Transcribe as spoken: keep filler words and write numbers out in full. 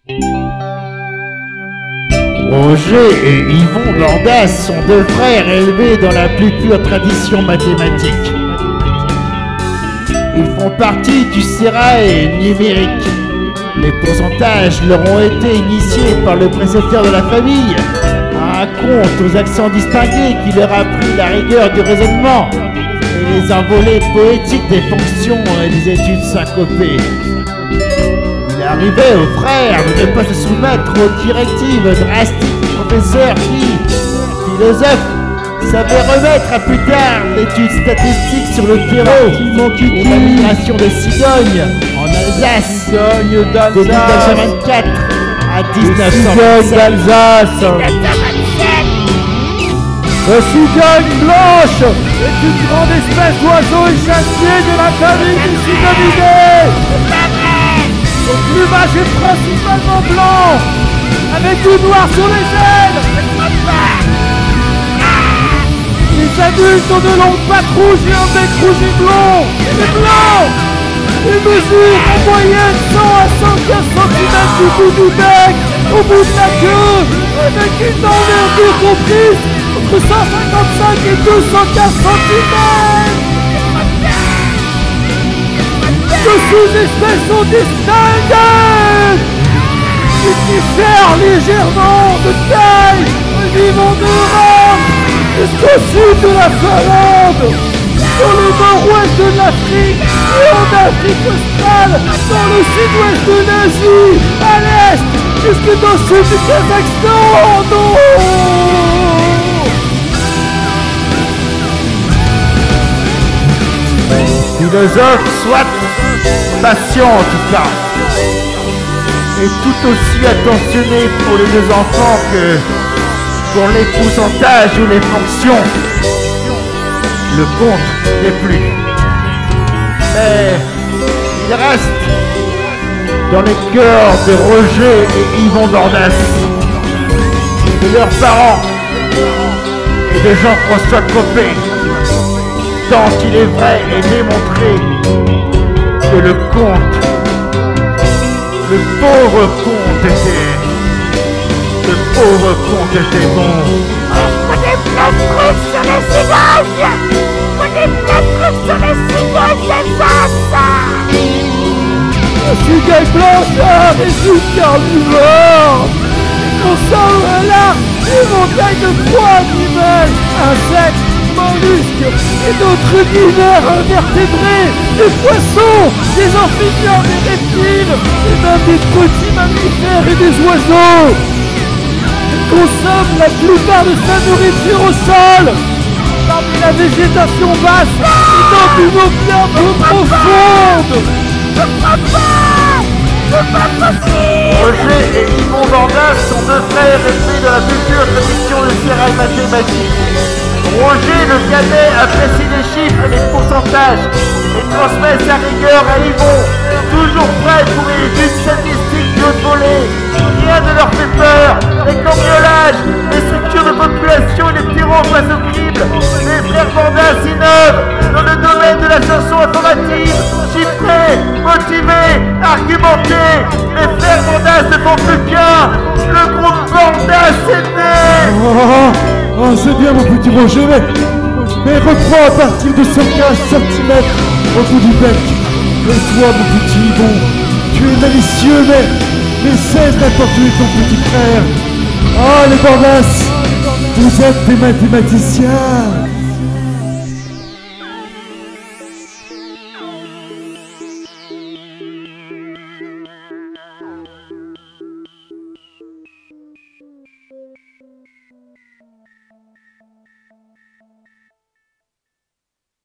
Roger et Yvon Bordas sont deux frères élevés dans la plus pure tradition mathématique. Ils font partie du sérail numérique. Les pourcentages leur ont été initiés par le précepteur de la famille, un conte aux accents distingués qui leur a appris la rigueur du raisonnement et les envolées poétiques des fonctions et des études syncopées. Il arrivait aux frères de ne pas se soumettre aux directives drastiques du professeur qui, philosophe, savait remettre à plus tard l'étude statistique sur le terreau ou la migration des cigognes en Alsace de mille neuf cent vingt-quatre à dix-neuf cent vingt-sept. d'Alsace. La cigogne blanche est une grande espèce d'oiseau échassier de la famille des cigonidés. Son plumage est principalement blanc, avec du noir sur les ailes. Les adultes ont de longues pattes rouges et un bec rouge et blond. Il est blanc. Il mesure en moyenne cent à cent quinze centimètres du bout du bec, au bout de la queue, avec une envergure comprise entre cent cinquante-cinq et deux cent quinze centimètres. Deux sous-espèces sont distinctes. Ils diffèrent légèrement de taille, vivant d'Europe jusqu'au sud de la Finlande, dans le nord-ouest de l'Afrique et en Afrique australe, dans le sud-ouest de l'Asie, à l'est, jusque dans le sud du Kazakhstan. Non. Philosophe, soit, patient en tout cas, et tout aussi attentionné pour les deux enfants que pour les pourcentages ou les fonctions. Le compte n'est plus. Mais il reste dans les cœurs de Roger et Yvon Bordas, de leurs parents et de Jean-François Copé, tant il est vrai et démontré que le conte, le pauvre conte était, le pauvre conte était bon. Je connais plein de trucs sur les cigognes. Je connais plein de trucs sur les cigognes d'Alsace. La cigogne blanchard est une carnivore. Elle consomme un large éventail de proies animales, insectes, mollusques et d'autres univers invertébrés, des poissons, des amphibiens, des reptiles, et même des petits mammifères et des oiseaux. Elle consomme la plupart de sa nourriture au sol, parmi la végétation basse et dans une eau bien peu profonde. Roger et Yvon Bordas sont deux frères élevés dans la culture tradition de sérail mathématique. Roger, le cadet, apprécie les chiffres et les pourcentages et transmet sa rigueur à Yvon, toujours prêt pour les études statistiques de haute volée. Rien ne leur fait peur. Les cambriolages, les structures de population et les terreaux face au crible. Les frères Bordas innovent dans le domaine de la chanson informative, chiffrée, motivée, argumentée. Les frères Bordas ne font plus qu'un. Le groupe Bordas est né. Oh, oh, c'est bien mon petit Roger, mais, mais reprends à partir de cent quinze centimètres au bout du bec. Et toi, mon petit Yvon, tu es malicieux, mais, mais cesse d'importuner ton petit frère. Ah, les Bordas, vous êtes des mathématiciens.